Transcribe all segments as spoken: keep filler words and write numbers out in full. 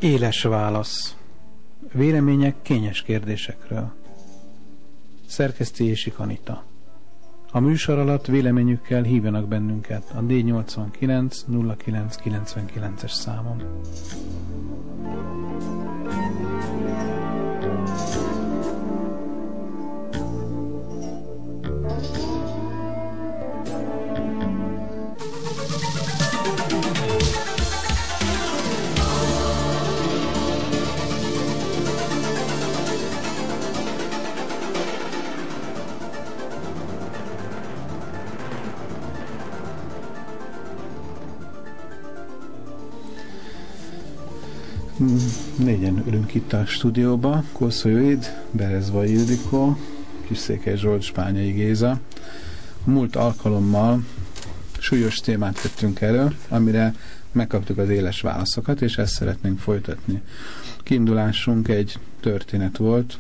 Éles válasz. Vélemények kényes kérdésekről. Szerkesztési Kanita. A műsor alatt véleményükkel hívjanak bennünket a D nyolcvankilenc nulla kilenc kilencvenkilences számon. Négyen ülünk itt a stúdióba, Kószó Judit, Berezvai Ildikó, Kisszékely Zsolt, Spányai Géza. A múlt alkalommal súlyos témát vettünk elő, amire megkaptuk az éles válaszokat, és ezt szeretnénk folytatni. Kiindulásunk egy történet volt,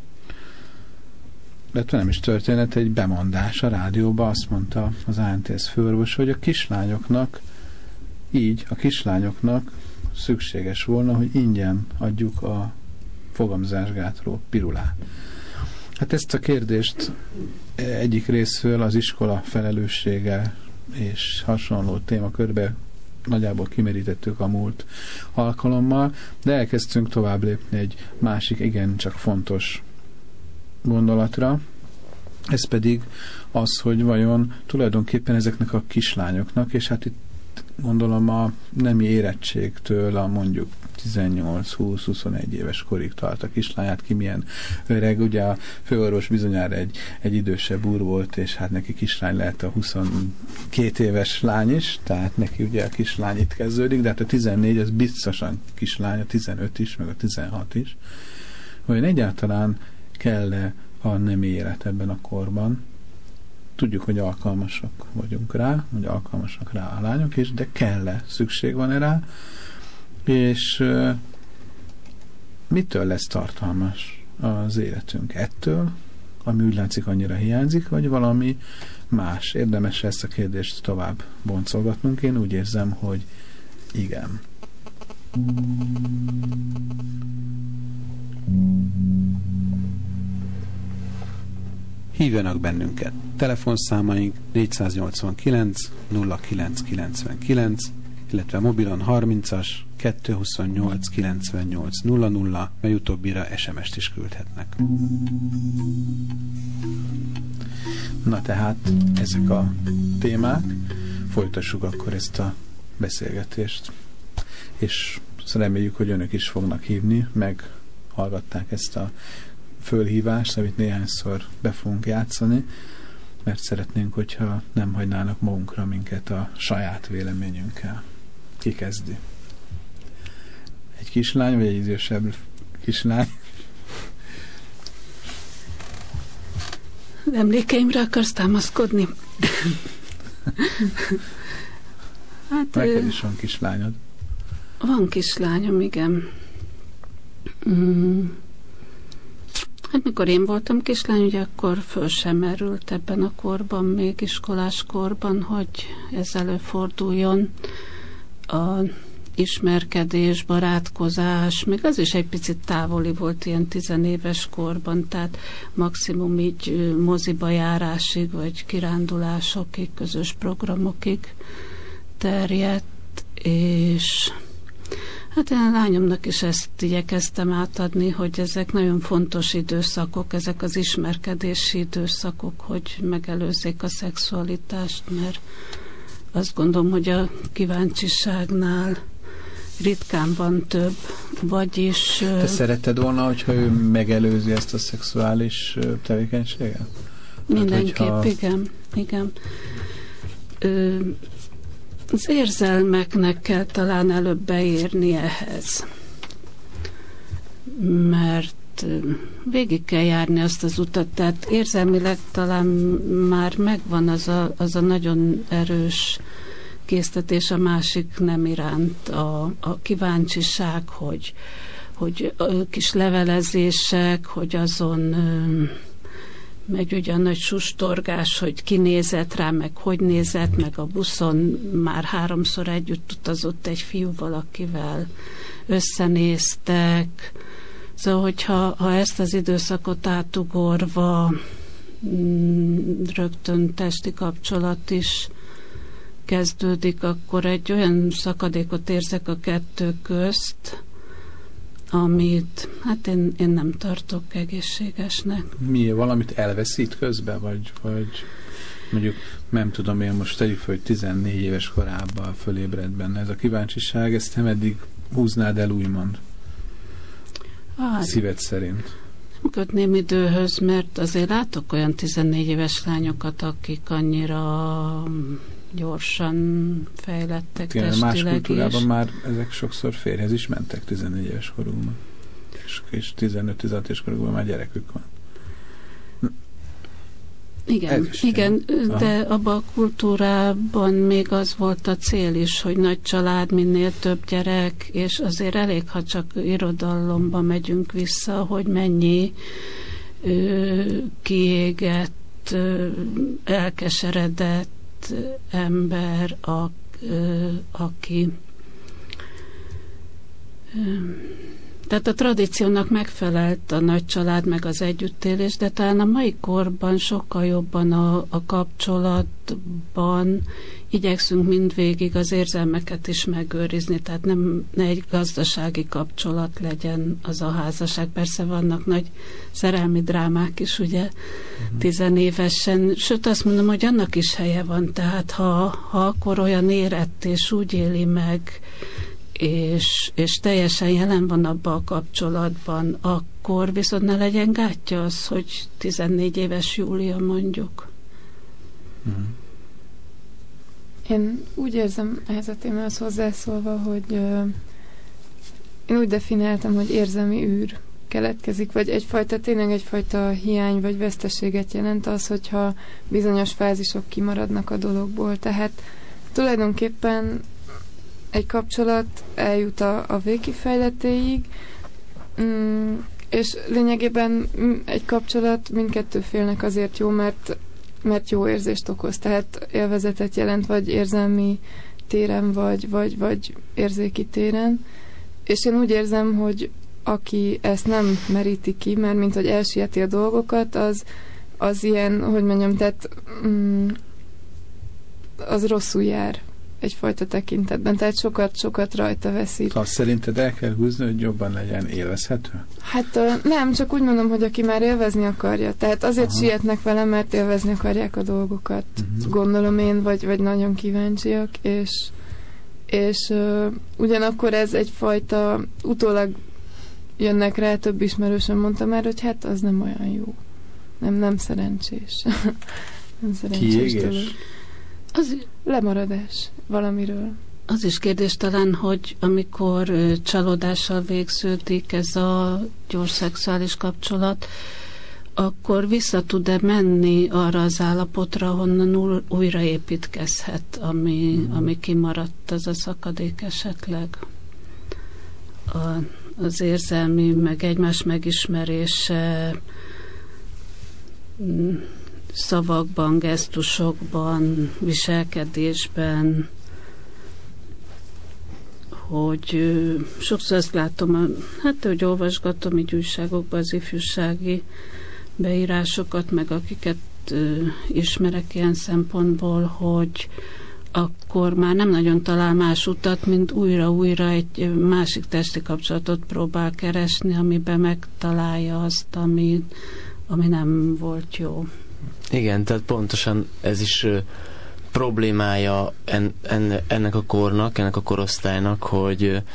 de nem is történet, egy bemondás a rádióba. Azt mondta az á en té es főorvos, hogy a kislányoknak, így a kislányoknak szükséges volna, hogy ingyen adjuk a fogamzásgátló pirulát. Hát ezt a kérdést egyik részről az iskola felelőssége és hasonló témakörbe nagyjából kimerítettük a múlt alkalommal, de elkezdtünk tovább lépni egy másik, igen, csak fontos gondolatra. Ez pedig az, hogy vajon tulajdonképpen ezeknek a kislányoknak, és hát itt gondolom a nemi érettségtől a mondjuk tizennyolc-húsz-huszonegy éves korig tart a kislányát, ki milyen öreg. Ugye a főorvos bizonyára egy, egy idősebb úr volt, és hát neki kislány lehet a huszonkét éves lány is, tehát neki ugye a kislány itt kezdődik, de hát a tizennégy az biztosan kislány, a tizenöt is, meg a tizenhat is. Olyan egyáltalán kell-e a nemi élet ebben a korban? Tudjuk, hogy alkalmasak vagyunk rá, hogy alkalmasak rá a lányok is, de kell-e, szükség van-e rá, és uh, mitől lesz tartalmas az életünk? Ettől, ami úgy látszik annyira hiányzik, vagy valami más? Érdemes ezt a kérdést tovább boncolgatnunk. Én úgy érzem, hogy igen. Hívjanak bennünket. Telefonszámaink négyszáznyolcvankilenc nulla kilenc kilencvenkilenc, illetve mobilon harmincas kettőszázhuszonnyolc kilencvennyolc nulla nulla, mely utóbbira es em est is küldhetnek. Na tehát ezek a témák. Folytassuk akkor ezt a beszélgetést. És reméljük, hogy önök is fognak hívni, meg hallgatták ezt a fölhívást, amit néhányszor be fogunk játszani, mert szeretnénk, hogyha nem hagynának magunkra minket a saját véleményünkkel. Ki kezdi? Egy kislány, vagy egy idősebb kislány? Emlékeimre akarsz támaszkodni? Hát, neked is van kislányod. Van kislányom, igen. Mm. Hát mikor én voltam kislány, ugye akkor föl sem merült ebben a korban, még iskolás korban, hogy ez előforduljon. A ismerkedés, barátkozás, még az is egy picit távoli volt ilyen tizenéves korban, tehát maximum így moziba járásig, vagy kirándulásokig, közös programokig terjedt, és hát én a lányomnak is ezt igyekeztem átadni, hogy ezek nagyon fontos időszakok, ezek az ismerkedési időszakok, hogy megelőzzék a szexualitást, mert azt gondolom, hogy a kíváncsiságnál ritkán van több, vagyis... Te szeretted volna, hogyha ő megelőzi ezt a szexuális tevékenységet? Mindenképp, hát, hogyha... igen, igen. Ö, az érzelmeknek kell talán előbb beérni ehhez. Mert végig kell járni azt az utat, tehát érzelmileg talán már megvan az a, az a nagyon erős késztetés a másik nem iránt, a, a kíváncsiság, hogy, hogy kis levelezések, hogy azon megy ugyan nagy sustorgás, hogy ki nézett rá, meg hogy nézett, meg a buszon már háromszor együtt utazott egy fiúval, akivel összenéztek. Szóval, hogyha ha ezt az időszakot átugorva rögtön testi kapcsolat is kezdődik, akkor egy olyan szakadékot érzek a kettő közt, amit hát én, én nem tartok egészségesnek. Mi, valamit elveszít közben, vagy, vagy mondjuk, nem tudom, én most tegyük fel, hogy tizennégy éves korában fölébred benne ez a kíváncsiság, ezt nem eddig húznád el, úgymond? Hát, szíved szerint. Kötném időhöz, mert azért látok olyan tizennégy éves lányokat, akik annyira gyorsan fejlettek tényleg, testileg. más kultúrában és már ezek sokszor férjhez is mentek tizennégy éves korukban. És, és tizenöt-tizenhat éves korukban már gyerekük van. Igen, igen, de abban a kultúrában még az volt a cél is, hogy nagy család, minél több gyerek, és azért elég, ha csak irodalomba megyünk vissza, hogy mennyi ö, kiégett, ö, elkeseredett ember, a, ö, aki ö, tehát a tradíciónak megfelelt a nagy család, meg az együttélés, de talán a mai korban sokkal jobban a, a kapcsolatban igyekszünk mindvégig az érzelmeket is megőrizni, tehát nem ne egy gazdasági kapcsolat legyen az a házasság. Persze vannak nagy szerelmi drámák is, ugye, uh-huh. tizenévesen, sőt azt mondom, hogy annak is helye van, tehát ha, ha akkor olyan érett és úgy éli meg, És, és teljesen jelen van abban a kapcsolatban, akkor viszont ne legyen gátja az, hogy tizennégy éves Júlia mondjuk. Mm. Én úgy érzem ehhez a témához hozzászólva, hogy uh, én úgy definiáltam, hogy érzelmi űr keletkezik, vagy egyfajta, tényleg egyfajta hiány vagy veszteséget jelent az, hogyha bizonyos fázisok kimaradnak a dologból. Tehát tulajdonképpen egy kapcsolat eljut a, a végkifejletéig, mm, és lényegében egy kapcsolat mindkettő félnek azért jó, mert, mert jó érzést okoz, tehát élvezetet jelent, vagy érzelmi téren, vagy, vagy, vagy érzéki téren. És én úgy érzem, hogy aki ezt nem meríti ki, mert mint hogy elsieti a dolgokat, az, az ilyen, hogy mondjam, tehát mm, az rosszul jár egyfajta tekintetben, tehát sokat-sokat rajta veszít. Azt szerinted el kell húzni, hogy jobban legyen élvezhető? Hát nem, csak úgy mondom, hogy aki már élvezni akarja. Tehát azért Aha. sietnek vele, mert élvezni akarják a dolgokat. Uh-huh. Gondolom én, vagy, vagy nagyon kíváncsiak, és, és uh, ugyanakkor ez egyfajta, utólag jönnek rá, több ismerősen mondta már, hogy hát az nem olyan jó. Nem, nem szerencsés. nem szerencsés Kiégés? Az lemaradás valamiről. Az is kérdés talán, hogy amikor ö, csalódással végződik ez a gyors szexuális kapcsolat, akkor vissza tud-e menni arra az állapotra, honnan újraépítkezhet, ami, mm. ami kimaradt, az a szakadék esetleg. A, az érzelmi, meg egymás megismerése, mm, szavakban, gesztusokban, viselkedésben, hogy ö, sokszor azt látom, hát hogy olvasgatom így újságokban az ifjúsági beírásokat, meg akiket ö, ismerek ilyen szempontból, hogy akkor már nem nagyon talál más utat, mint újra-újra egy másik testi kapcsolatot próbál keresni, amiben megtalálja azt, ami, ami nem volt jó. Igen, tehát pontosan ez is ö, problémája en, en, ennek a kornak, ennek a korosztálynak, hogy ö,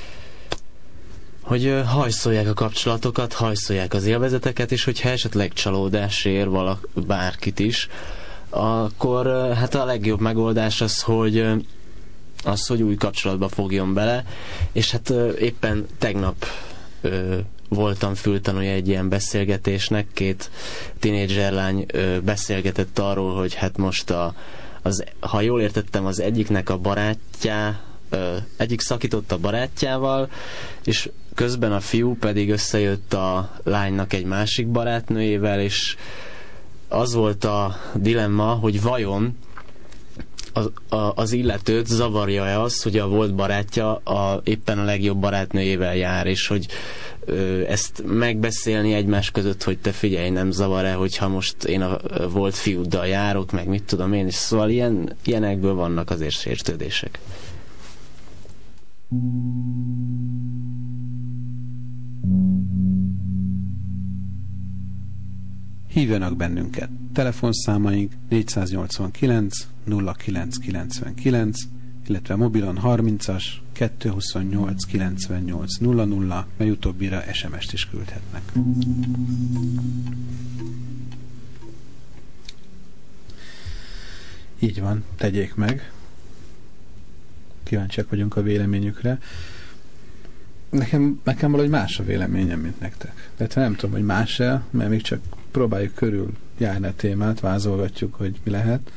hogy ö, hajszolják a kapcsolatokat, hajszolják az élvezeteket, és hogyha esetleg csalódás ér valak, bárkit is, akkor ö, hát a legjobb megoldás az, hogy ö, az, hogy új kapcsolatba fogjon bele, és hát ö, éppen tegnap ö, voltam fültanúja egy ilyen beszélgetésnek, két tínédzserlány beszélgetett arról, hogy hát most a, az, ha jól értettem, az egyiknek a barátjá, ö, egyik szakított a barátjával, és közben a fiú pedig összejött a lánynak egy másik barátnőjével, és az volt a dilemma, hogy vajon az, a, az illetőt zavarja-e az, hogy a volt barátja a, éppen a legjobb barátnőjével jár, és hogy ö, ezt megbeszélni egymás között, hogy te figyelj, nem zavar-e, hogyha most én a, a volt fiúddal járok, meg mit tudom én, és szóval ilyen, ilyenekből vannak azért sértődések. Hívjanak bennünket. Telefonszámaink négyszáznyolcvankilenc nulla kilenc kilencvenkilenc, illetve mobilon harmincas kettőszázhuszonnyolc kilencvennyolc nulla nulla, mely utóbbira es em est is küldhetnek. Így van, tegyék meg. Kíváncsiak vagyunk a véleményükre. Nekem, nekem valahogy más a véleményem, mint nektek. Tehát nem tudom, hogy más-e, mert még csak próbáljuk körül járni a témát, vázolgatjuk, hogy mi lehet.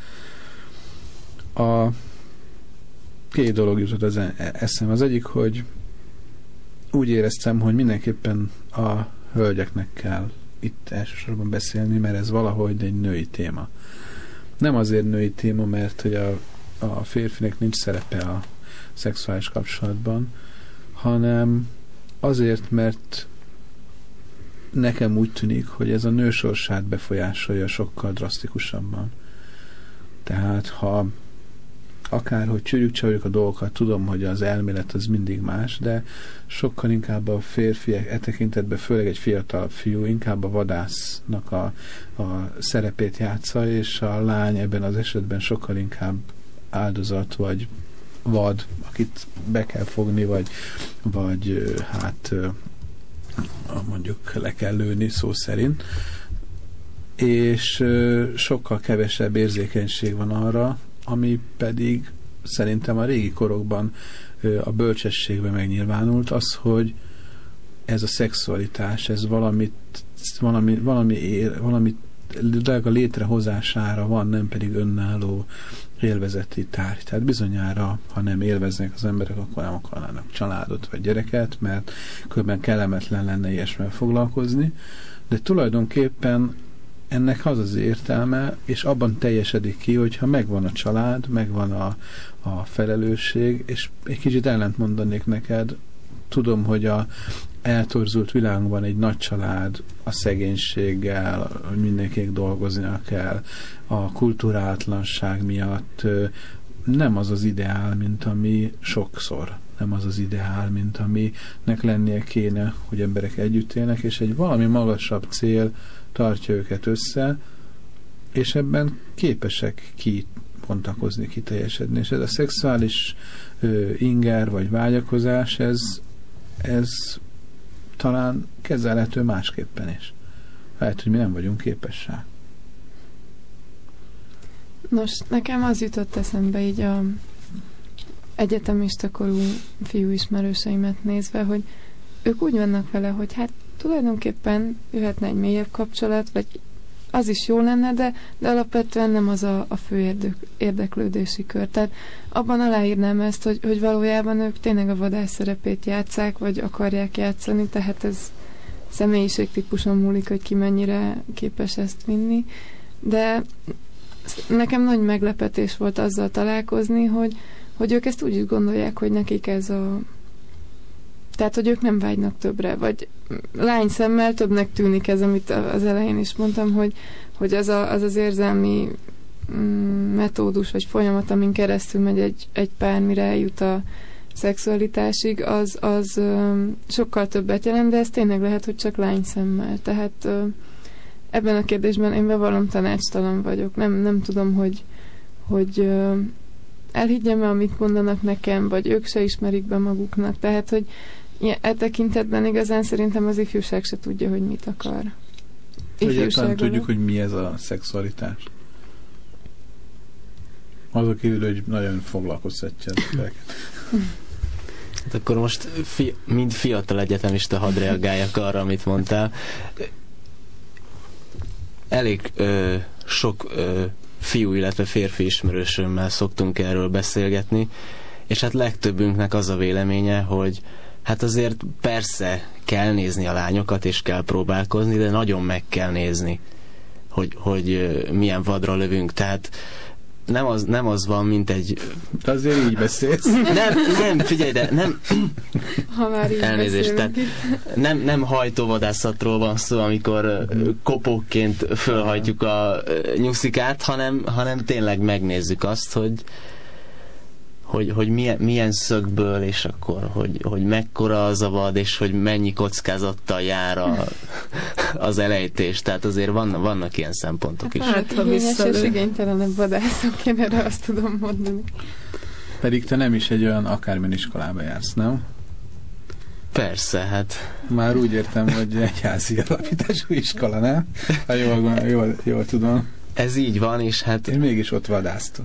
A két dolog jutott az eszem. Az egyik, hogy úgy éreztem, hogy mindenképpen a hölgyeknek kell itt elsősorban beszélni, mert ez valahogy egy női téma. Nem azért női téma, mert hogy a, a férfinek nincs szerepe a szexuális kapcsolatban, hanem azért, mert nekem úgy tűnik, hogy ez a nő sorsát befolyásolja sokkal drasztikusabban. Tehát, ha akárhogy csürjük-csavarjuk a dolgokat, tudom, hogy az elmélet az mindig más, de sokkal inkább a férfiak e tekintetben, főleg egy fiatal fiú, inkább a vadásznak a, a szerepét játsza, és a lány ebben az esetben sokkal inkább áldozat, vagy vad, akit be kell fogni, vagy, vagy hát mondjuk le kell lőni szó szerint. És sokkal kevesebb érzékenység van arra, ami pedig szerintem a régi korokban a bölcsességben megnyilvánult, az, hogy ez a szexualitás, ez valamit, valami, valami, ér, valami a létrehozására van, nem pedig önálló élvezeti tárgy. Tehát bizonyára, ha nem élveznek az emberek, akkor nem akarnának családot vagy gyereket, mert különben kellemetlen lenne ilyesmivel foglalkozni, de tulajdonképpen ennek az az értelme, és abban teljesedik ki, hogyha megvan a család, megvan a, a felelősség, és egy kicsit ellent mondanék neked, tudom, hogy a eltorzult világunkban egy nagy család a szegénységgel, hogy mindenkinek dolgoznia kell, a kulturátlanság miatt nem az az ideál, mint ami sokszor nem az az ideál, mint aminek lennie kéne, hogy emberek együtt élnek, és egy valami magasabb cél tartja őket össze, és ebben képesek kibontakozni, kiteljesedni. És ez a szexuális ö, inger vagy vágyakozás, ez, ez talán kezelhető másképpen is. Lehet, hogy mi nem vagyunk képessé. Nos, nekem az jutott eszembe így a egyetemista korú fiúismerőseimet nézve, hogy ők úgy vannak vele, hogy hát tulajdonképpen jöhetne egy mélyebb kapcsolat, vagy az is jó lenne, de, de alapvetően nem az a, a fő érdek, érdeklődési kör. Tehát abban aláírnám ezt, hogy, hogy valójában ők tényleg a vadász szerepét játsszák, vagy akarják játszani, tehát ez személyiségtípuson múlik, hogy ki mennyire képes ezt vinni. De nekem nagy meglepetés volt azzal találkozni, hogy, hogy ők ezt úgy is gondolják, hogy nekik ez a... Tehát, hogy ők nem vágynak többre, vagy lány szemmel többnek tűnik ez, amit az elején is mondtam, hogy, hogy az, a, az az érzelmi mm, metódus, vagy folyamat, amin keresztül megy egy, egy pár, mire eljut a szexualitásig, az, az ö, sokkal többet jelent, de ez tényleg lehet, hogy csak lány szemmel. Tehát ö, ebben a kérdésben én bevallom, tanácstalan vagyok. Nem, nem tudom, hogy, hogy ö, elhiggyem-e, amit mondanak nekem, vagy ők se ismerik be maguknak. Tehát, hogy e tekintetben igazán szerintem az ifjúság se tudja, hogy mit akar. Egyáltalán tudjuk, hogy mi ez a szexualitás. Azok kívül, hogy nagyon foglalkoztatja az embereket. Hát akkor most fi, mind fiatal egyetemista hadd reagáljak arra, amit mondtál. Elég ö, sok ö, fiú, illetve férfi ismerősömmel szoktunk erről beszélgetni, és hát legtöbbünknek az a véleménye, hogy hát azért persze kell nézni a lányokat, és kell próbálkozni, de nagyon meg kell nézni. hogy, hogy milyen vadra lövünk. Tehát nem az, nem az van, mint egy... De azért így beszélsz. Nem, nem, figyelj, de nem... Ha már így elnézést, tehát nem, nem hajtóvadászatról van szó, amikor kopókként fölhajtjuk a nyuszikát, hanem, hanem tényleg megnézzük azt, hogy hogy, hogy milyen, milyen szögből, és akkor, hogy, hogy mekkora az a vad, és hogy mennyi kockázattal jár a, az elejtés. Tehát azért van, vannak ilyen szempontok is. Hát, ha igényes és igénytelenebb vadászok, én erre azt tudom mondani. Pedig te nem is egy olyan akármilyen iskolába jársz, nem? Persze, hát... Már úgy értem, hogy egyházi alapítású iskola, nem? Ha jól, jól, jól tudom. Ez így van, és hát... Én mégis ott vadásztok.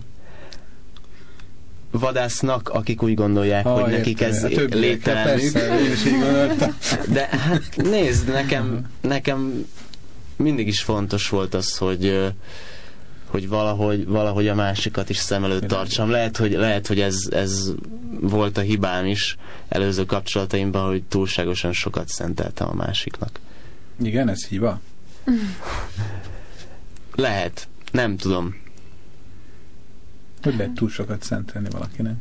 Vadásznak, akik úgy gondolják, ha, hogy értem, nekik ez léttelenük. Én is így gondoltam. De hát nézd, nekem, nekem mindig is fontos volt az, hogy, hogy valahogy, valahogy a másikat is szem előtt tartsam. Lehet, hogy, lehet, hogy ez, ez volt a hibám is előző kapcsolataimban, hogy túlságosan sokat szenteltem a másiknak. Igen, ez hiba? Lehet. Nem tudom. Hogy lehet túl sokat szentelni valakinek?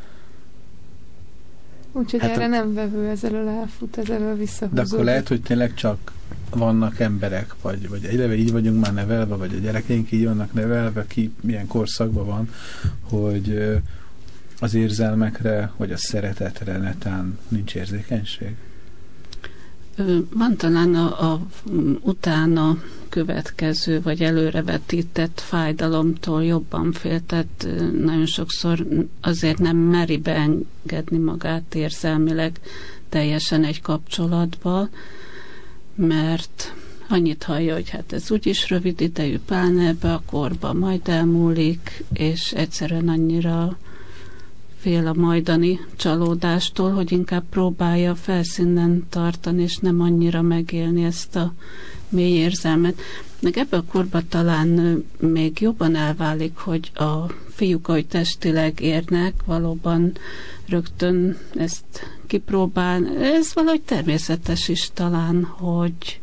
Úgyhogy hát erre a... nem vevő, ez elől elfut, ez elől visszahúzódik. De akkor lehet, hogy tényleg csak vannak emberek, vagy, vagy egyeleve így vagyunk már nevelve, vagy a gyerekeink így vannak nevelve, ki milyen korszakban van, hogy az érzelmekre, vagy a szeretetre netán nincs érzékenység? Van talán a, a utána következő, vagy előrevetített fájdalomtól jobban fél, tehát nagyon sokszor azért nem meri beengedni magát érzelmileg teljesen egy kapcsolatba, mert annyit hallja, hogy hát ez úgyis rövid idejű, pláne ebbe a korba majd elmúlik, és egyszerűen annyira fél a majdani csalódástól, hogy inkább próbálja felszínen tartani, és nem annyira megélni ezt a mély érzelmet. Meg ebben a korban talán még jobban elválik, hogy a fiúk, ahogy testileg érnek, valóban rögtön ezt kipróbál. Ez valahogy természetes is talán, hogy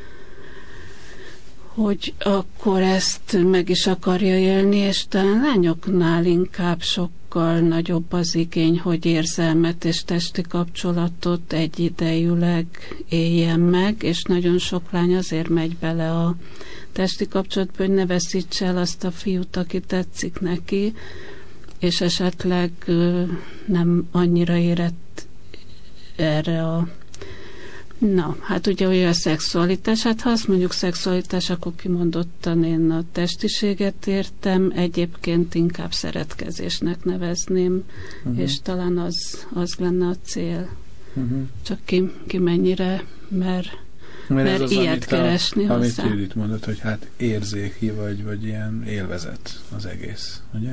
hogy akkor ezt meg is akarja élni, és talán lányoknál inkább sokkal nagyobb az igény, hogy érzelmet és testi kapcsolatot egyidejűleg éljen meg, és nagyon sok lány azért megy bele a testi kapcsolatba, hogy ne veszítse el azt a fiút, aki tetszik neki, és esetleg nem annyira érett erre a Na, hát ugye olyan a szexualitás, hát ha azt mondjuk szexualitás, akkor kimondottan én a testiséget értem, egyébként inkább szeretkezésnek nevezném, uh-huh. és talán az, az lenne a cél. Uh-huh. Csak ki, ki mennyire mer, mert mer az, ilyet amit keresni a, hozzá. Amit Judit mondott, hogy hát érzéki, vagy, vagy ilyen élvezet az egész, ugye?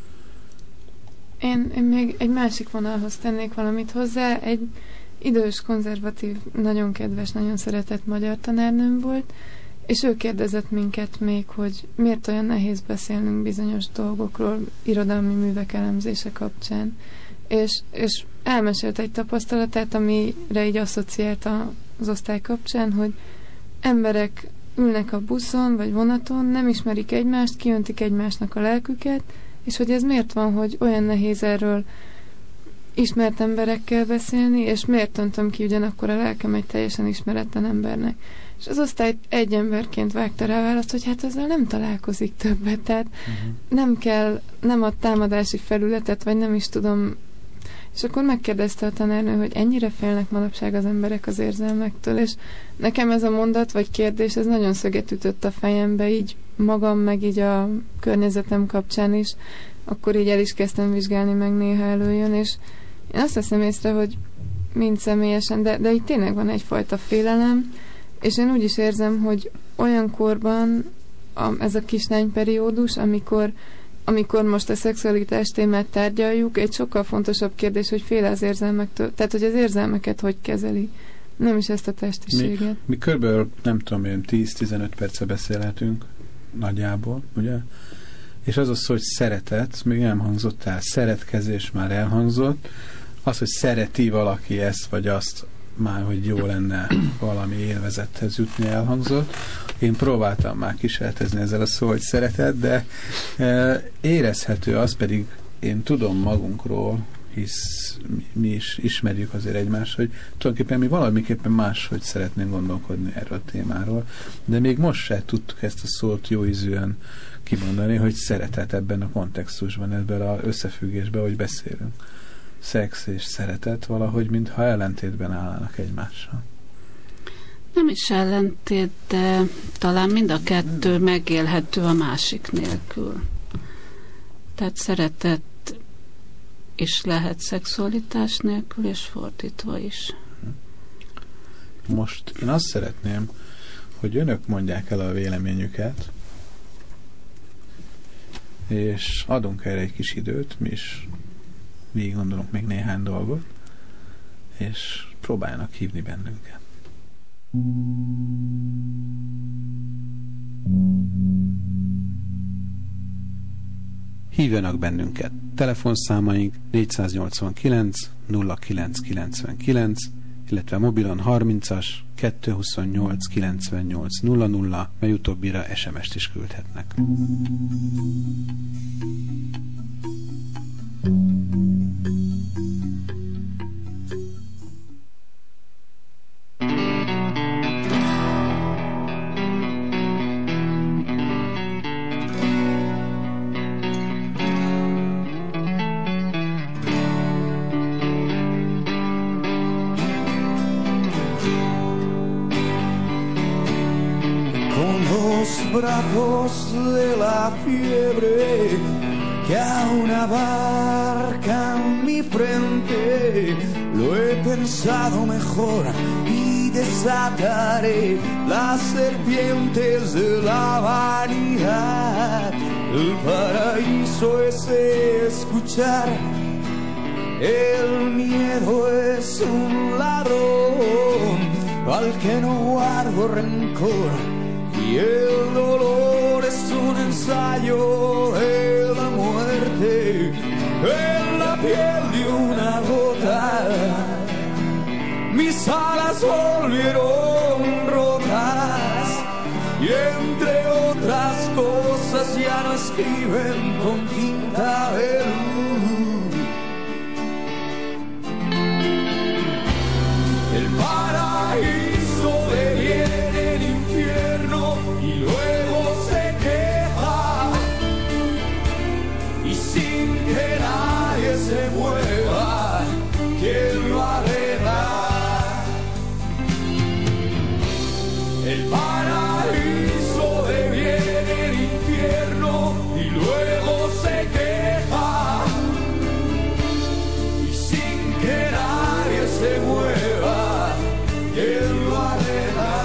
Én, én még egy másik vonalhoz tennék valamit hozzá, egy idős, konzervatív, nagyon kedves, nagyon szeretett magyar tanárnőm volt, és ő kérdezett minket még, hogy miért olyan nehéz beszélnünk bizonyos dolgokról irodalmi művek elemzése kapcsán. És, és elmesélt egy tapasztalatát, amire így asszociált az osztály kapcsán, hogy emberek ülnek a buszon vagy vonaton, nem ismerik egymást, kiöntik egymásnak a lelküket, és hogy ez miért van, hogy olyan nehéz erről ismert emberekkel beszélni, és miért öntöm ki ugyanakkor a lelkem egy teljesen ismeretlen embernek. És az osztály egy emberként vágta rá választ, hogy hát ezzel nem találkozik többet, tehát uh-huh. nem kell, nem a támadási felületet, vagy nem is tudom. És akkor megkérdezte a tanárnő, hogy ennyire félnek manapság az emberek az érzelmektől, és nekem ez a mondat, vagy kérdés, ez nagyon szöget ütött a fejembe, így magam, meg így a környezetem kapcsán is, akkor így el is kezdtem vizsgálni, meg néha előjön, és én azt veszem észre, hogy mind személyesen, de, de itt tényleg van egyfajta félelem, és én úgy is érzem, hogy olyan korban a, ez a kislányperiódus, amikor, amikor most a szexualitás témát tárgyaljuk, egy sokkal fontosabb kérdés, hogy fél az érzelmektől, tehát hogy az érzelmeket hogy kezeli, nem is ezt a testiséget. Mi, mi körülbelül, nem tudom én, tíz-tizenöt perce beszélhetünk nagyjából, ugye? És az az, hogy szeretet, még nem hangzott el, szeretkezés már elhangzott, az, hogy szereti valaki ezt vagy azt, már, hogy jó lenne valami élvezethez jutni, elhangzott. Én próbáltam már kísérletezni ezzel a szó, hogy szeretet, de e, érezhető, az pedig én tudom magunkról, hisz mi is ismerjük azért egymást, hogy tulajdonképpen mi valamiképpen máshogy szeretnénk gondolkodni erről a témáról, de még most se tudtuk ezt a szót jó ízűen kimondani, hogy szeretet ebben a kontextusban, ebben az összefüggésben, hogy beszélünk. Szex és szeretet valahogy, mintha ellentétben állnának egymással. Nem is ellentét, de talán mind a kettő megélhető a másik nélkül. Tehát szeretet is lehet szexualitás nélkül, és fordítva is. Most én azt szeretném, hogy önök mondják el a véleményüket, és adunk erre egy kis időt, mi is végig gondolunk még néhány dolgot, és próbáljanak hívni bennünket. Hívjanak bennünket. Telefonszámaink négyszáznyolcvankilenc nulla kilenc kilencvenkilenc, illetve mobilon harmincas kettőszázhuszonnyolc kilencvennyolc nulla nulla, mely utóbbira es em est is küldhetnek. Brazos de la fiebre que aún abarca mi frente, lo he pensado mejor y desataré las serpientes de la vanidad. El paraíso es escuchar, el miedo es un ladrón al que no guardo rencor. Y el dolor es un ensayo de la muerte en la piel de una gota. Mis alas volvieron rotas y entre otras cosas ya no escriben con tinta de luz. El paraíso deviene el infierno y luego se queja, y sin que nadie se mueva, ¿quién lo arregla? El paraíso deviene el infierno y luego se queja, y sin que nadie se mueva, ¿quién lo arregla?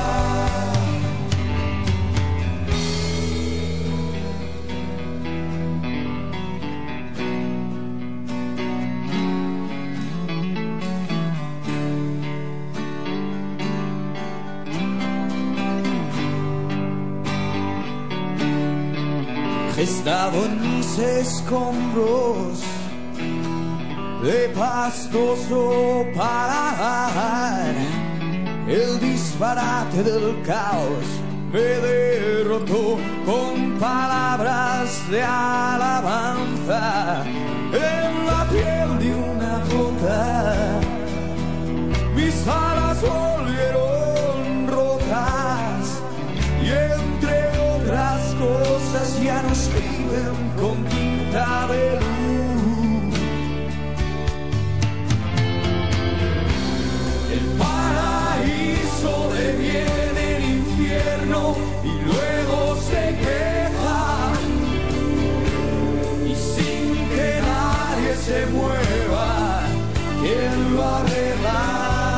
He estado en mis escombros de pastoso parar, el disparate del caos me derrotó con palabras de alabanza en la piel de una gota. Mis alas volvieron rojas y entre otras cosas ya no escriben con tinta de luz. El paraíso deviene el infierno y luego se queja, y sin que nadie se mueva, ¿quién lo arregla?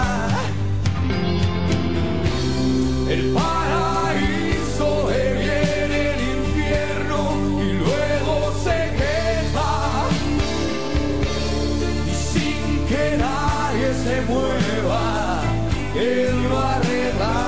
El paraíso deviene el infierno y luego se queja, y sin que nadie se mueva, ¿quién lo arregla?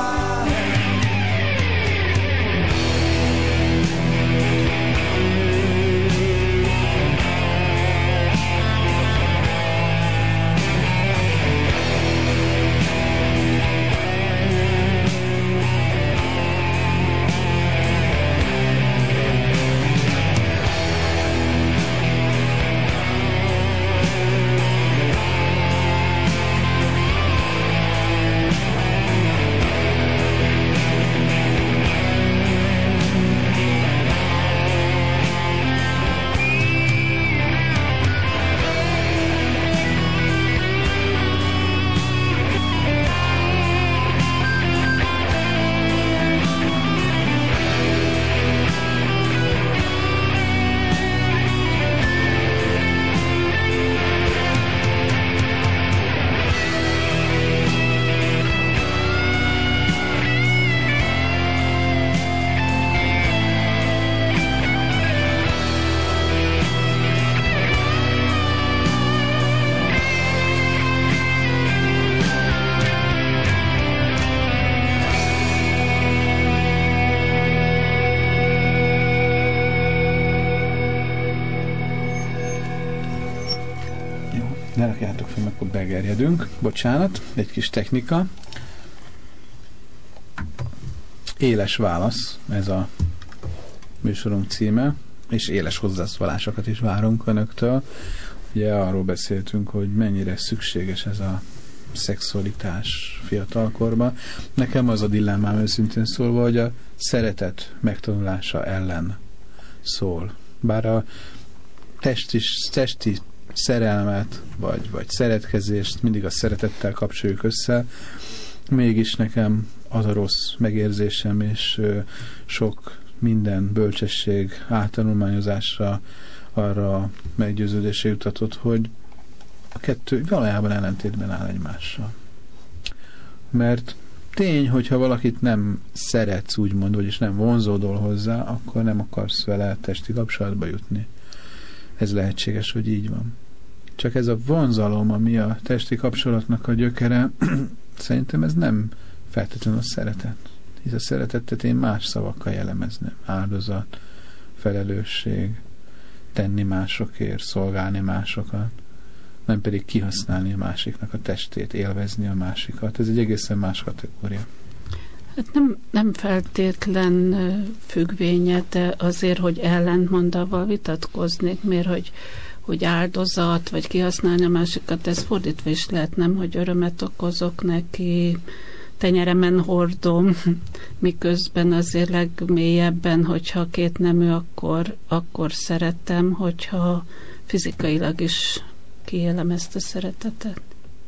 Ne rakjátok fel, akkor begerjedünk. Bocsánat, egy kis technika. Éles válasz, ez a műsorunk címe, és éles hozzászólásokat is várunk önöktől. Ugye arról beszéltünk, hogy mennyire szükséges ez a szexualitás fiatalkorban. Nekem az a dilemmám őszintén szólva, hogy a szeretet megtanulása ellen szól. Bár a testi, testi szerelmet, vagy, vagy szeretkezést mindig a szeretettel kapcsoljuk össze, mégis nekem az a rossz megérzésem, és ö, sok minden bölcsesség áttanulmányozásra arra meggyőződésre jutatott, hogy a kettő valójában ellentétben áll egymással. Mert tény, hogyha valakit nem szeretsz, úgymond, vagyis nem vonzódol hozzá, akkor nem akarsz vele testi kapcsolatba jutni. Ez lehetséges, hogy így van. Csak ez a vonzalom, ami a testi kapcsolatnak a gyökere, szerintem ez nem feltétlenül a szeretet. Hisz a szeretetet én más szavakkal jellemezném. Áldozat, felelősség, tenni másokért, szolgálni másokat, nem pedig kihasználni a másiknak a testét, élvezni a másikat. Ez egy egészen más kategória. Hát nem, nem feltétlen függvénye, de azért, hogy ellentmondával vitatkoznék, mert hogy, hogy áldozat, vagy kihasználni a másikat, ez fordítva is lehet, nem, hogy örömet okozok neki, tenyeremen hordom, miközben azért legmélyebben, hogyha két nemű, akkor, akkor szeretem, hogyha fizikailag is kiélem ezt a szeretetet.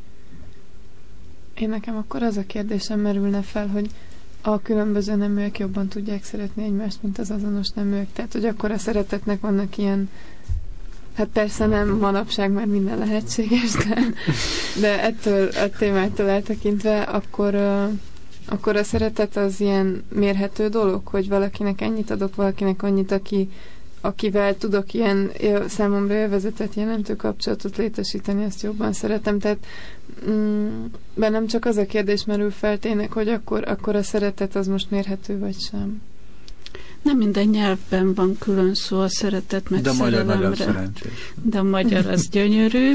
Én nekem akkor az a kérdésem merülne fel, hogy a különböző neműek jobban tudják szeretni egymást, mint az azonos neműek. Tehát, hogy akkor a szeretetnek vannak ilyen, hát persze nem manapság már minden lehetséges, de, de ettől a témától eltekintve, akkor, uh, akkor a szeretet az ilyen mérhető dolog, hogy valakinek ennyit adok, valakinek annyit, aki, akivel tudok ilyen számomra élvezetet jelentő kapcsolatot létesíteni, azt jobban szeretem. Tehát mm, bennem csak az a kérdés merül fel tényleg, hogy akkor, akkor a szeretet az most mérhető, vagy sem. Nem minden nyelvben van külön szó a szeretet meg de szerelemre. magyar nagyon szerencsés. De a magyar az gyönyörű,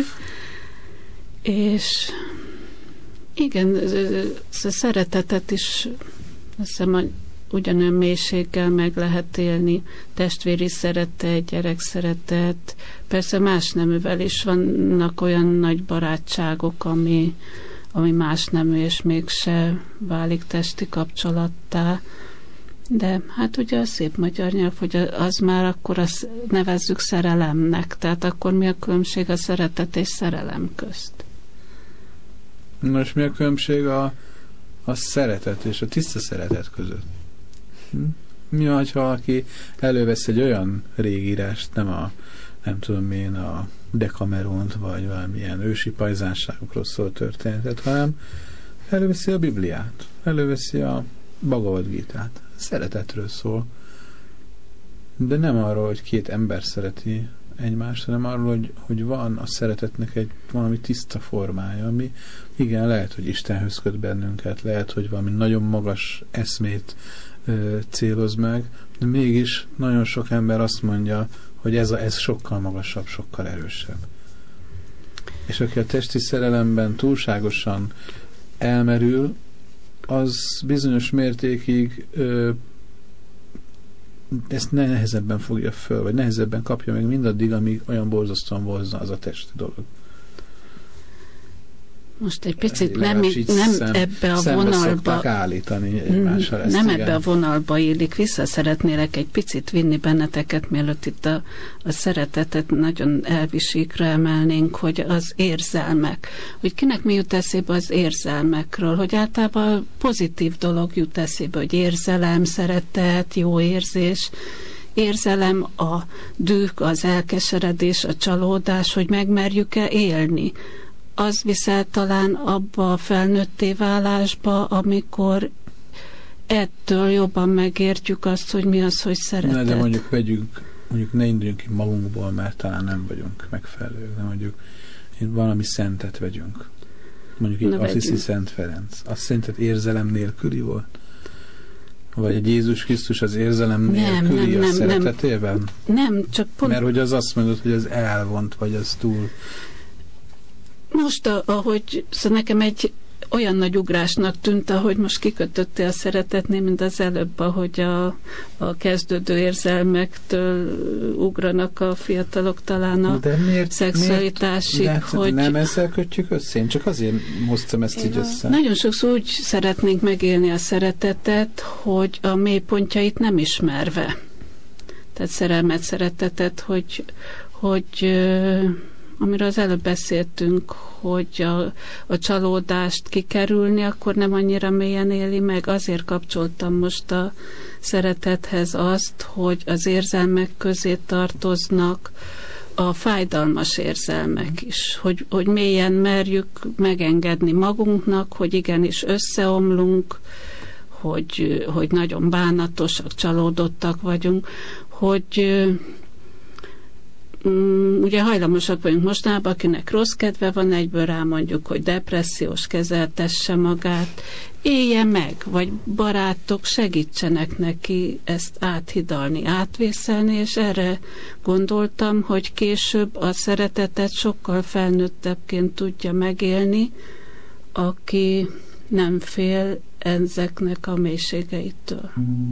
és igen, a szeretetet is azt hiszem, ugyanolyan mélységgel meg lehet élni, testvéri szeretet, gyerekszeretet, persze más neművel is vannak olyan nagy barátságok, ami, ami más nemű, és mégse válik testi kapcsolattá. De hát ugye a szép magyar nyelv, hogy az már akkor azt nevezzük szerelemnek, tehát akkor mi a különbség a szeretet és szerelem közt? Most mi a különbség a, a szeretet és a tiszta szeretet között? Hm? Mi van, ha valaki elővesz egy olyan régírást, nem a, nem tudom én, a Decameront, vagy valamilyen ősi pajzánságokról szól történetet, hanem előveszi a Bibliát, előveszi a Bhagavad Gitát. Szeretetről szól. De nem arról, hogy két ember szereti egymást, hanem arról, hogy, hogy van a szeretetnek egy valami tiszta formája, ami igen, lehet, hogy Istenhöz köt bennünket, lehet, hogy valami nagyon magas eszmét ö, céloz meg, de mégis nagyon sok ember azt mondja, hogy ez, a, ez sokkal magasabb, sokkal erősebb. És aki a testi szerelemben túlságosan elmerül, az bizonyos mértékig ö, ezt nehezebben fogja föl, vagy nehezebben kapja meg mindaddig, amíg olyan borzasztóan vonzza az a testi dolog. Most egy picit nem, nem szem, ebbe a vonalba állítani egymással ezt, nem igen. ebbe a vonalba illik. Vissza szeretnélek egy picit vinni benneteket, mielőtt itt a, a szeretetet nagyon elvisíkra emelnénk, hogy az érzelmek. Hogy kinek mi jut eszébe az érzelmekről, hogy általában pozitív dolog jut eszébe, hogy érzelem, szeretet, jó érzés, érzelem, a düh, az elkeseredés, a csalódás, hogy megmerjük-e élni. Az viszel talán abba a felnőtté válásba, amikor ettől jobban megértjük azt, hogy mi az, hogy szeretet. Na, de mondjuk vegyünk, mondjuk ne induljunk ki magunkból, mert talán nem vagyunk megfelelők, de mondjuk valami szentet vegyünk. Mondjuk így Assisi Szent Ferenc. Azt szerinted érzelem nélküli volt? Vagy egy Jézus Krisztus az érzelem nélküli nem, nem, a szeretetében? Nem, csak pont... Mert hogy az azt mondod, hogy az elvont, vagy az túl... most, ahogy szóval nekem egy olyan nagy ugrásnak tűnt, ahogy most kikötöttél a szeretetnél, mint az előbb, ahogy a, a kezdődő érzelmektől ugranak a fiatalok talán a de miért, szexualitásig. Miért? Hogy nem ezzel kötjük össze? Én csak azért hoztam ezt Én így össze. Nagyon sokszor úgy szeretnénk megélni a szeretetet, hogy a mélypontjait nem ismerve. Tehát szerelmet, szeretetet, hogy, hogy amiről az előbb beszéltünk, hogy a, a csalódást kikerülni, akkor nem annyira mélyen éli meg. Azért kapcsoltam most a szeretethez azt, hogy az érzelmek közé tartoznak a fájdalmas érzelmek is. Hogy, hogy mélyen merjük megengedni magunknak, hogy igenis összeomlunk, hogy, hogy nagyon bánatosak, csalódottak vagyunk, hogy ugye hajlamosak vagyunk mostanában, akinek rossz kedve van, egyből rámondjuk, hogy depressziós, kezeltesse magát, élje meg, vagy barátok segítsenek neki ezt áthidalni, átvészelni, és erre gondoltam, hogy később a szeretetet sokkal felnőttebbként tudja megélni, aki nem fél ezeknek a mélységeitől.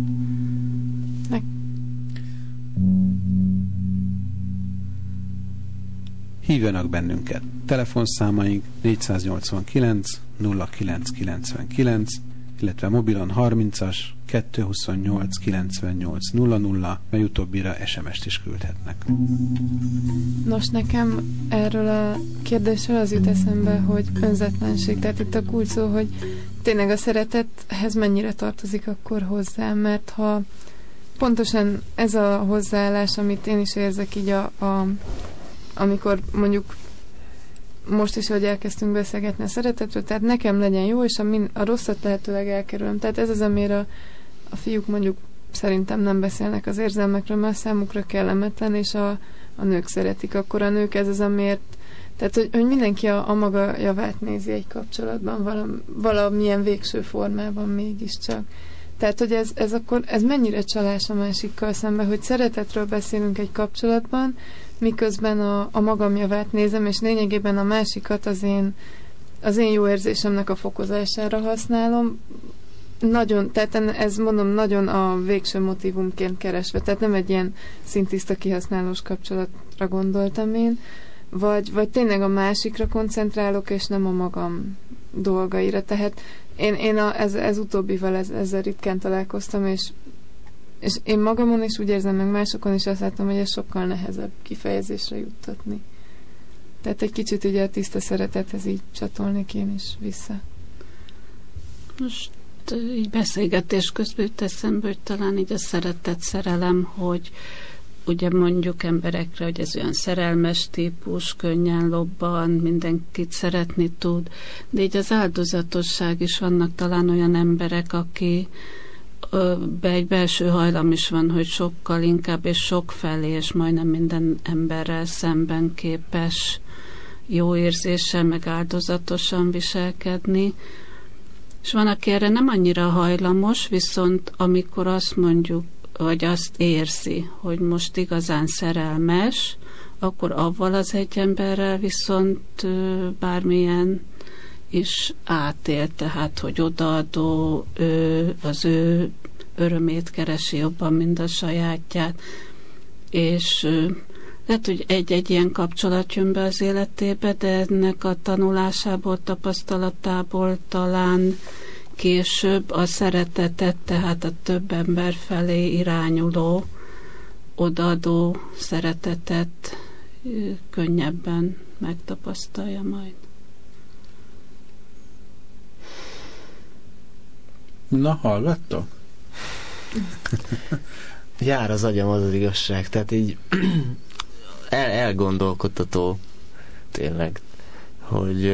Hívjanak bennünket. Telefonszámaink négyszáznyolcvankilenc nulla kilenc kilencvenkilenc, illetve mobilon harmincas kettőszázhuszonnyolc kilencvennyolc nulla nulla, mely utóbbira es em est is küldhetnek. Nos, nekem erről a kérdésről az jut eszembe, hogy önzetlenség. Tehát itt a kulcs szó, hogy tényleg a szeretethez mennyire tartozik akkor hozzá, mert ha pontosan ez a hozzáállás, amit én is érzek így a, a amikor mondjuk most is, hogy elkezdtünk beszélgetni a szeretetről, tehát nekem legyen jó, és a, min, a rosszat lehetőleg elkerülöm. Tehát ez az, amire a, a fiúk mondjuk szerintem nem beszélnek az érzelmekről, mert számukra kellemetlen, és a, a nők szeretik. Akkor a nők ez az, amiért, tehát hogy, hogy mindenki a, a maga javát nézi egy kapcsolatban, valam, valamilyen végső formában mégiscsak. Tehát, hogy ez, ez akkor, ez mennyire csalás a másikkal szemben, hogy szeretetről beszélünk egy kapcsolatban, miközben a, a magam javát nézem, és lényegében a másikat az én, az én jó érzésemnek a fokozására használom. Nagyon, tehát ez mondom, nagyon a végső motívumként keresve, tehát nem egy ilyen szintiszta kihasználós kapcsolatra gondoltam én, vagy, vagy tényleg a másikra koncentrálok, és nem a magam dolgaira. Tehát én, én a, ez, ez utóbbival ez, ezzel ritkán találkoztam, és És én magamon is úgy érzem, meg másokon is azt látom, hogy ez sokkal nehezebb kifejezésre juttatni. Tehát egy kicsit ugye a tiszta szeretethez így csatolnék én is vissza. Most így beszélgetés közben jut eszembe, hogy talán így a szeretet, szerelem, hogy ugye mondjuk emberekre, hogy ez olyan szerelmes típus, könnyen lobban, mindenkit szeretni tud, de így az áldozatosság is, vannak talán olyan emberek, aki be egy belső hajlam is van, hogy sokkal inkább és sok felé, és majdnem minden emberrel szemben képes jó érzéssel, meg áldozatosan viselkedni. És van, aki erre nem annyira hajlamos, viszont amikor azt mondjuk, vagy azt érzi, hogy most igazán szerelmes, akkor avval az egy emberrel viszont bármilyen is átél, tehát, hogy odaadó, ő, az ő örömét keresi jobban, mint a sajátját. És lehet, hogy egy-egy ilyen kapcsolat jön be az életébe, de ennek a tanulásából, tapasztalatából talán később a szeretetet, tehát a több ember felé irányuló, odaadó szeretetet könnyebben megtapasztalja majd. Na, hallgattok? Jár az agyam, az az igazság. Tehát így el, elgondolkodtató tényleg, hogy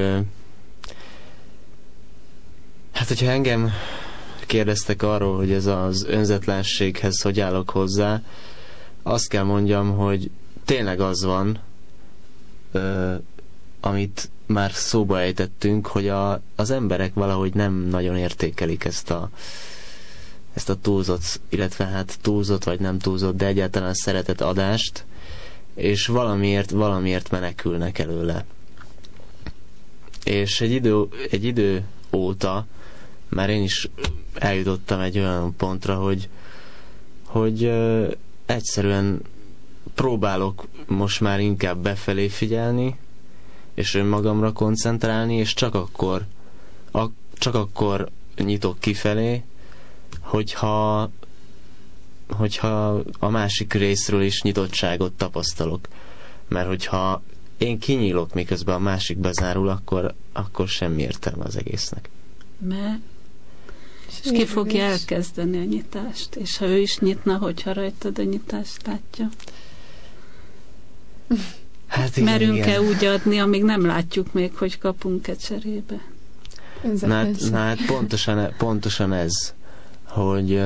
hát, hogyha engem kérdeztek arról, hogy ez az önzetlenséghez hogy állok hozzá, azt kell mondjam, hogy tényleg az van, ö, amit már szóba ejtettünk, hogy a, az emberek valahogy nem nagyon értékelik ezt a ezt a túlzott, illetve hát túlzott vagy nem túlzott, de egyáltalán szeretett adást, és valamiért, valamiért menekülnek előle. és egy idő, egy idő óta már én is eljutottam egy olyan pontra, hogy, hogy ö, egyszerűen próbálok most már inkább befelé figyelni, és önmagamra koncentrálni, és csak akkor, a, csak akkor nyitok kifelé, hogyha, hogyha a másik részről is nyitottságot tapasztalok. Mert hogyha én kinyílok, miközben a másik bezárul, akkor, akkor semmi értelme az egésznek. Mert és ki fogja elkezdeni a nyitást, és ha ő is nyitna, hogyha rajtad a nyitást látja. Hát igen, merünk-e igen. úgy adni, amíg nem látjuk még, hogy kapunk-e cserébe? Na hát, na hát pontosan, pontosan ez, hogy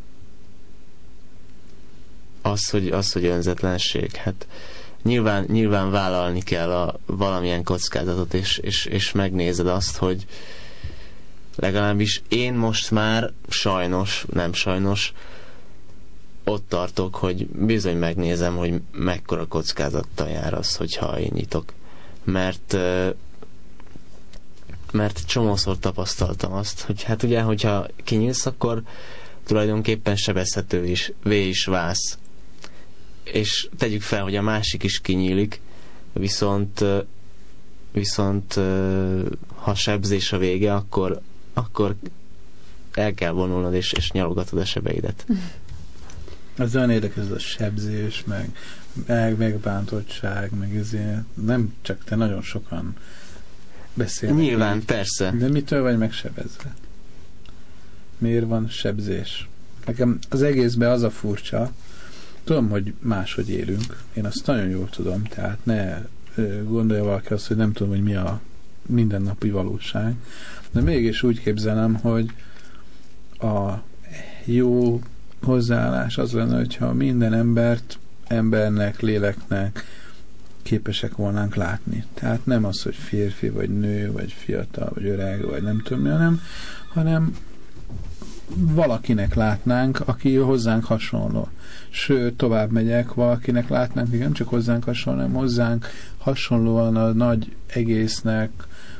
az, hogy, az, hogy önzetlenség. Hát nyilván, nyilván vállalni kell a valamilyen kockázatot, és, és, és megnézed azt, hogy legalábbis én most már sajnos, nem sajnos, ott tartok, hogy bizony megnézem, hogy mekkora kockázattal jár az, hogyha én nyitok. Mert mert csomószor tapasztaltam azt, hogy hát ugye, hogyha kinyílsz, akkor tulajdonképpen sebezhető is, vé is válsz. És tegyük fel, hogy a másik is kinyílik, viszont viszont ha sebzés a vége, akkor, akkor el kell vonulnod, és, és nyalogatod a sebeidet. Az olyan érdekes, ez a sebzés, meg, meg megbántottság, meg ezért nem csak te, nagyon sokan beszélnek. Nyilván, így. Persze. De mitől vagy megsebezve? Miért van sebzés? Nekem az egészben az a furcsa, tudom, hogy máshogy élünk, én azt nagyon jól tudom, tehát ne gondolja valaki azt, hogy nem tudom, hogy mi a mindennapi valóság, de mégis úgy képzelem, hogy a jó hozzáállás az lenne, hogyha minden embert embernek, léleknek képesek volnánk látni. Tehát nem az, hogy férfi, vagy nő, vagy fiatal, vagy öreg, vagy nem tudom mi, hanem, hanem valakinek látnánk, aki hozzánk hasonló. Sőt, tovább megyek, valakinek látnánk, hogy nem csak hozzánk hasonló, hanem hozzánk hasonlóan a nagy egésznek,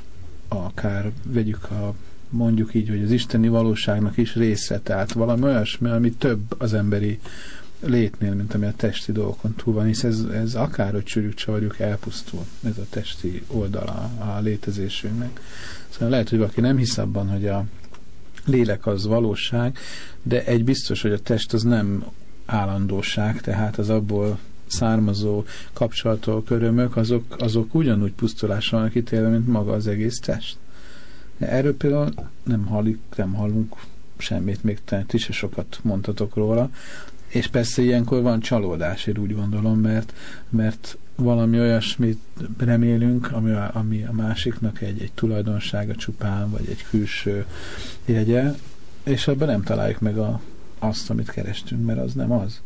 akár vegyük a mondjuk így, hogy az isteni valóságnak is része, tehát valami olyasmi, ami több az emberi létnél, mint ami a testi dolgokon túl van, hisz ez, ez akárhogy csürjük, csavarjuk, elpusztul, ez a testi oldala a létezésünknek. Szóval lehet, hogy valaki nem hisz abban, hogy a lélek az valóság, de egy biztos, hogy a test az nem állandóság, tehát az abból származó kapcsolatok, örömök, azok, azok ugyanúgy pusztulásra vannak ítélve, mint maga az egész test. De erről például nem halljuk, nem hallunk semmit, még te is sokat mondhatok róla, és persze ilyenkor van csalódás, én úgy gondolom, mert, mert valami olyasmit remélünk, ami a, ami a másiknak egy, egy tulajdonsága csupán, vagy egy külső jegye, és abban nem találjuk meg a, azt, amit kerestünk, mert az nem az.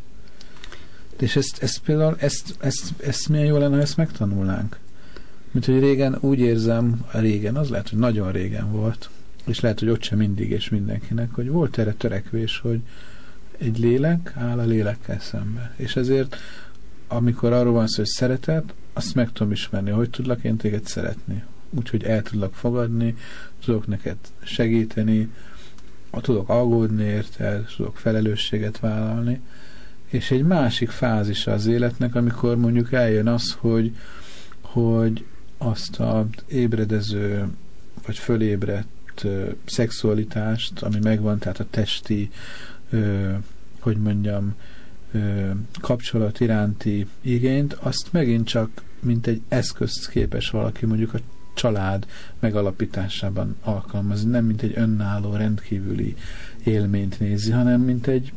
És ezt, ezt például, ezt, ezt, ezt milyen jó lenne, ha ezt megtanulnánk. Mint hogy régen úgy érzem, régen, az lehet, hogy nagyon régen volt, és lehet, hogy ott sem mindig és mindenkinek, hogy volt erre törekvés, hogy egy lélek áll a lélekkel szembe. És ezért, amikor arról van szó, hogy szeretet, azt meg tudom ismerni, hogy tudlak én téged szeretni. Úgyhogy el tudlak fogadni, tudok neked segíteni, tudok aggódni érted, tudok felelősséget vállalni. És egy másik fázisa az életnek, amikor mondjuk eljön az, hogy, hogy azt az ébredező, vagy fölébredt ö, szexualitást, ami megvan, tehát a testi ö, hogy mondjam, ö, kapcsolat iránti igényt, azt megint csak mint egy eszközt képes valaki mondjuk a család megalapításában alkalmazni, nem mint egy önálló, rendkívüli élményt nézi, hanem mint egy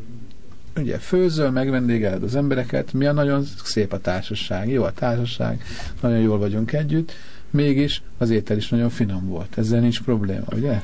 ugye főzöl, megvendégeled az embereket, mi a nagyon szép a társaság, jó a társaság, nagyon jól vagyunk együtt, mégis az étel is nagyon finom volt. Ezzel nincs probléma, ugye?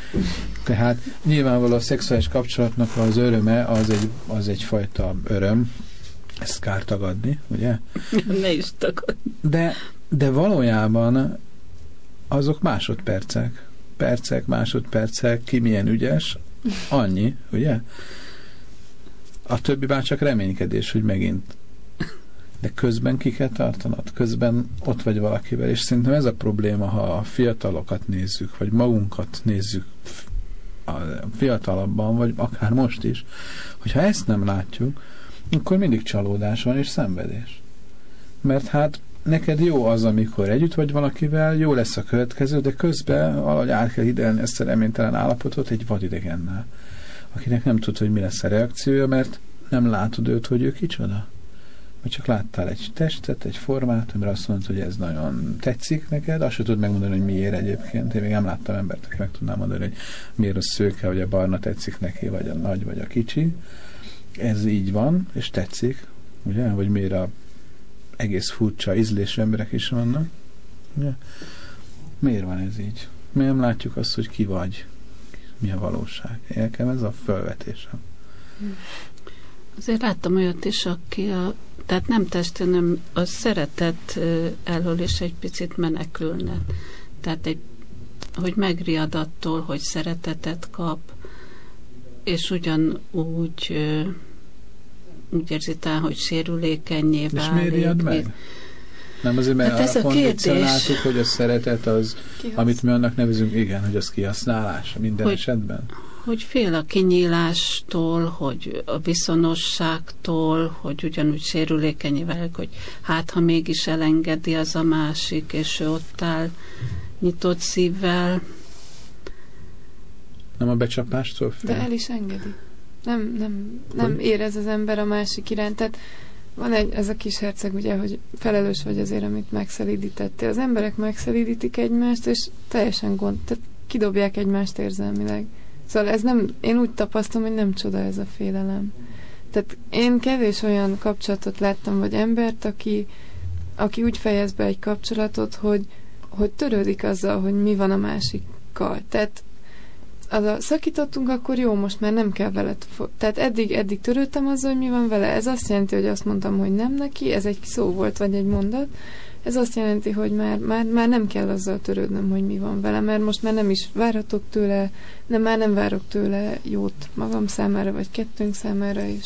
Tehát nyilvánvalóan a szexuális kapcsolatnak az öröme az, egy, az egyfajta öröm, ezt kár tagadni, ugye? Ne is tagad. De, de valójában azok másodpercek. Percek, másodpercek, ki milyen ügyes, annyi, ugye? A többi már csak reménykedés, hogy megint. de közben ki kell tartanod, közben ott vagy valakivel, és szerintem ez a probléma, ha a fiatalokat nézzük, vagy magunkat nézzük a fiatalabban, vagy akár most is, hogyha ezt nem látjuk, akkor mindig csalódás van, és szenvedés. Mert hát neked jó az, amikor együtt vagy valakivel, jó lesz a következő, de közben valahogy át kell hidelni ezt a reménytelen állapotot egy vadidegennel, akinek nem tud, hogy mi lesz a reakciója, mert nem látod őt, hogy ő kicsoda. Vagy csak láttál egy testet, egy formát, amire azt mondod, hogy ez nagyon tetszik neked, azt sem tudod megmondani, hogy miért egyébként. Én még nem láttam embert, aki meg tudná mondani, hogy miért a szőke, vagy a barna tetszik neki, vagy a nagy, vagy a kicsi. Ez így van, és tetszik, ugye? Vagy miért a egész furcsa ízlésű emberek is vannak. Ugye? Miért van ez így? Miért nem látjuk azt, hogy ki vagy? Mi a valóság? Nekem ez a felvetésem. Azért láttam olyat is, aki a, tehát nem testén, hanem a szeretet elől is egy picit menekülne. Tehát egy, hogy megriad attól, hogy szeretetet kap, és ugyanúgy úgy érzi talán, hogy sérülékenyé válik. És miért riad meg? Nem azért, mert hát arra kondicionáltuk, hogy a szeretet az, Kihasz... amit mi annak nevezünk, igen, hogy az kihasználás minden hogy, esetben. Hogy fél a kinyílástól, hogy a viszonosságtól, hogy ugyanúgy sérülékenyé válik, hogy hát, ha mégis elengedi az a másik, és ő ott áll nyitott szívvel. Nem a becsapástól fél? De el is engedi. Nem, nem, nem érez az ember a másik iránt. Tehát van egy, ez a kis herceg, ugye, hogy felelős vagy azért, amit megszelídítettél. Az emberek megszelídítik egymást, és teljesen gond, tehát kidobják egymást érzelmileg. Szóval ez nem, én úgy tapasztalom, hogy nem csoda ez a félelem. Tehát én kevés olyan kapcsolatot láttam, vagy embert, aki, aki úgy fejez be egy kapcsolatot, hogy, hogy törődik azzal, hogy mi van a másikkal. Tehát az a szakítottunk, akkor jó, most már nem kell veled. Tehát eddig, eddig törődtem azzal, hogy mi van vele. Ez azt jelenti, hogy azt mondtam, hogy nem neki, ez egy szó volt, vagy egy mondat. Ez azt jelenti, hogy már, már, már nem kell azzal törődnöm, hogy mi van vele, mert most már nem is várhatok tőle, nem, már nem várok tőle jót magam számára, vagy kettőnk számára is.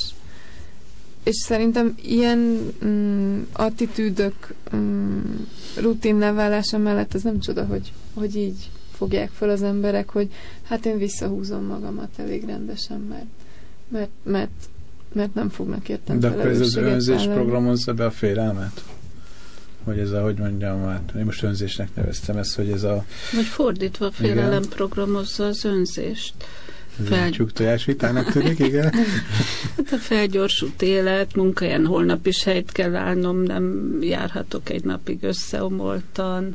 És szerintem ilyen mm, attitűdök mm, rutinná válása mellett ez nem csoda, hogy, hogy így fogják fel az emberek, hogy hát én visszahúzom magamat elég rendesen, mert, mert, mert, mert nem fognak értem de akkor ez az önzés vállalni. programozza be a félelmet? Hogy ez a, hogy mondjam, hát én most önzésnek neveztem ezt, hogy ez a... Vagy fordítva a félelem programozza az önzést. Ez Fel... egy csuktojás vitának tűnik, igen? Hát a felgyorsult élet, munkahelyen holnap is helyt kell állnom, nem járhatok egy napig összeomoltan.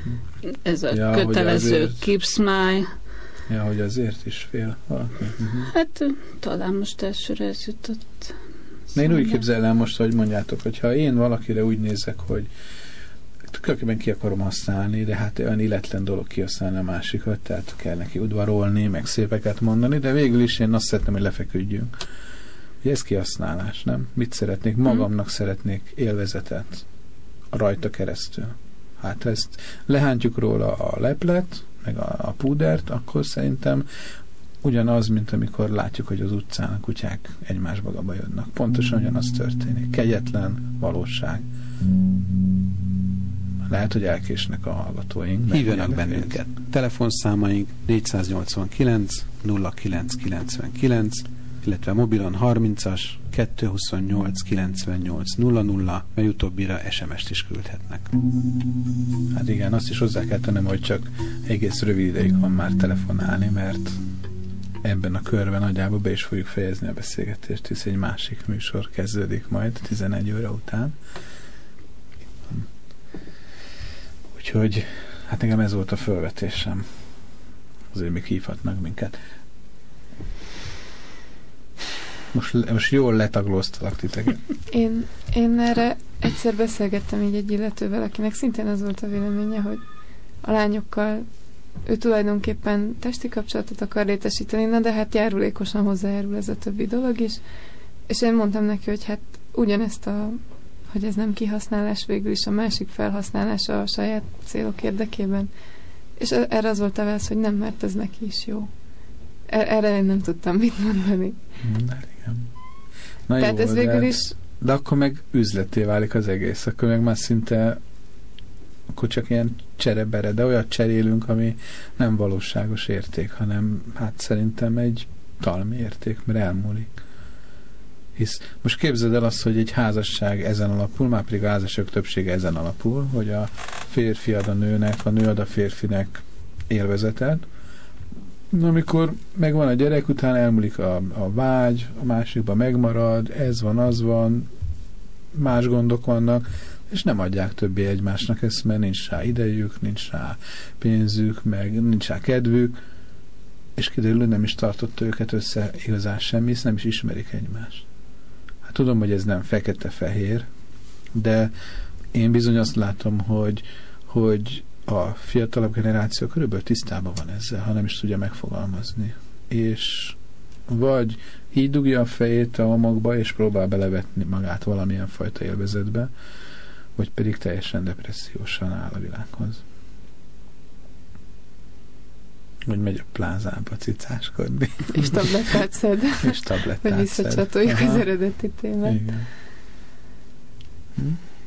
Ez a ja, kötelező keep smile. Ja, hogy azért is fél valaki. Uh-huh. Hát talán most elsőre ez jutott. Na, én úgy képzelem most, hogy mondjátok, hogyha én valakire úgy nézek, hogy tulajdonképpen ki akarom használni, de hát olyan illetlen dolog kihasználni a másikat, tehát kell neki udvarolni, meg szépeket mondani, de végül is én azt szeretném, hogy lefeküdjünk. Ugye ez kihasználás, nem? Mit szeretnék? Magamnak hmm. szeretnék élvezetet rajta keresztül. Hát ezt lehántjuk róla a leplet, meg a, a púdert, akkor szerintem ugyanaz, mint amikor látjuk, hogy az utcán a kutyák egymásba gabajodnak. Pontosan ugyanaz történik. Kegyetlen valóság. Lehet, hogy elkésnek a hallgatóink. Hívjanak bennünket. Telefonszámaink négyszáznyolcvankilenc nulla kilenc kilencvenkilenc, illetve mobilon harmincas kettőszázhuszonnyolc kilencvennyolc nulla nulla, mely utóbbira es em est is küldhetnek. Hát igen, azt is hozzá kell tennem, hogy csak egész rövid ideig van már telefonálni, mert ebben a körben nagyjából be is fogjuk fejezni a beszélgetést, hisz egy másik műsor kezdődik majd tizenegy óra után. Úgyhogy hát nekem ez volt a felvetésem. Azért még hívhatnak minket. Most, most jól letaglóztalak titeket. Én, én erre egyszer beszélgettem így egy illetővel, akinek szintén az volt a véleménye, hogy a lányokkal ő tulajdonképpen testi kapcsolatot akar létesíteni, na de hát járulékosan hozzájárul ez a többi dolog is. És én mondtam neki, hogy hát ugyanezt a, hogy ez nem kihasználás, végül is a másik felhasználása a saját célok érdekében. És erre az volt a válasz, hogy nem, mert ez neki is jó. Erre én nem tudtam mit mondani. Na, igen. Na Tehát jó, ez végül de... is de akkor meg üzleté válik az egész, akkor meg már szinte akkor csak ilyen cserebere, de olyat cserélünk, ami nem valóságos érték, hanem hát szerintem egy talmi érték, mert elmúlik. Hisz most képzeld el azt, hogy egy házasság ezen alapul, már pedig a házasságok többsége ezen alapul, hogy a férfi ad a nőnek, a nő ad a férfinek élvezetet. Amikor megvan a gyerek, utána elmúlik a, a vágy, a másikban megmarad, ez van, az van, más gondok vannak, és nem adják többé egymásnak ezt, mert nincs rá idejük, nincs rá pénzük, meg nincs rá kedvük, és kiderül, hogy nem is tartotta őket össze igazán semmi, hisz nem is ismerik egymást. Hát tudom, hogy ez nem fekete-fehér, de én bizony azt látom, hogy, hogy a fiatalabb generáció körülbelül tisztában van ezzel, ha nem is tudja megfogalmazni. És vagy így dugja a fejét a homokba, és próbál belevetni magát valamilyen fajta élvezetbe, vagy pedig teljesen depressziósan áll a világhoz. Vagy megy a plázába cicáskodni. És tablettát szed. És tablettát szed. Hogy visszacsatoljuk az eredeti témát. Igen. Hm?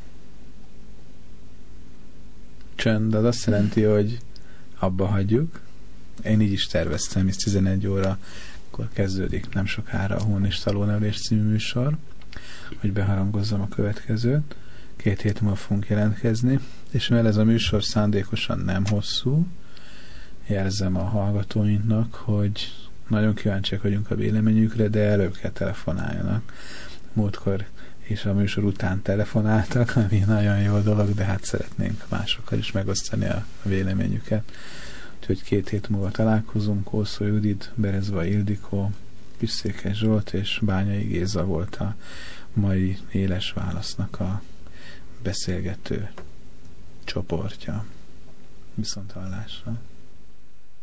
Csönd, az azt jelenti, hogy abba hagyjuk. Én így is terveztem, hisz tizenegy óra akkor kezdődik nem sokára a Hón és Talónevelés című műsor, hogy beharangozzam a következőt. Két hét múlva fogunk jelentkezni, és mivel ez a műsor szándékosan nem hosszú, jelzem a hallgatóinknak, hogy nagyon kíváncsiak vagyunk a véleményükre, de előbb kell telefonáljanak. Múltkor és a műsor után telefonáltak, ami nagyon jó dolog, de hát szeretnénk másokkal is megosztani a véleményüket. Úgyhogy két hét múlva találkozunk. Ószó Judit, Berezva Ildikó, Piszékes Zsolt és Bányai Géza volt a mai Éles Válasznak a beszélgető csoportja. Viszonthallásra!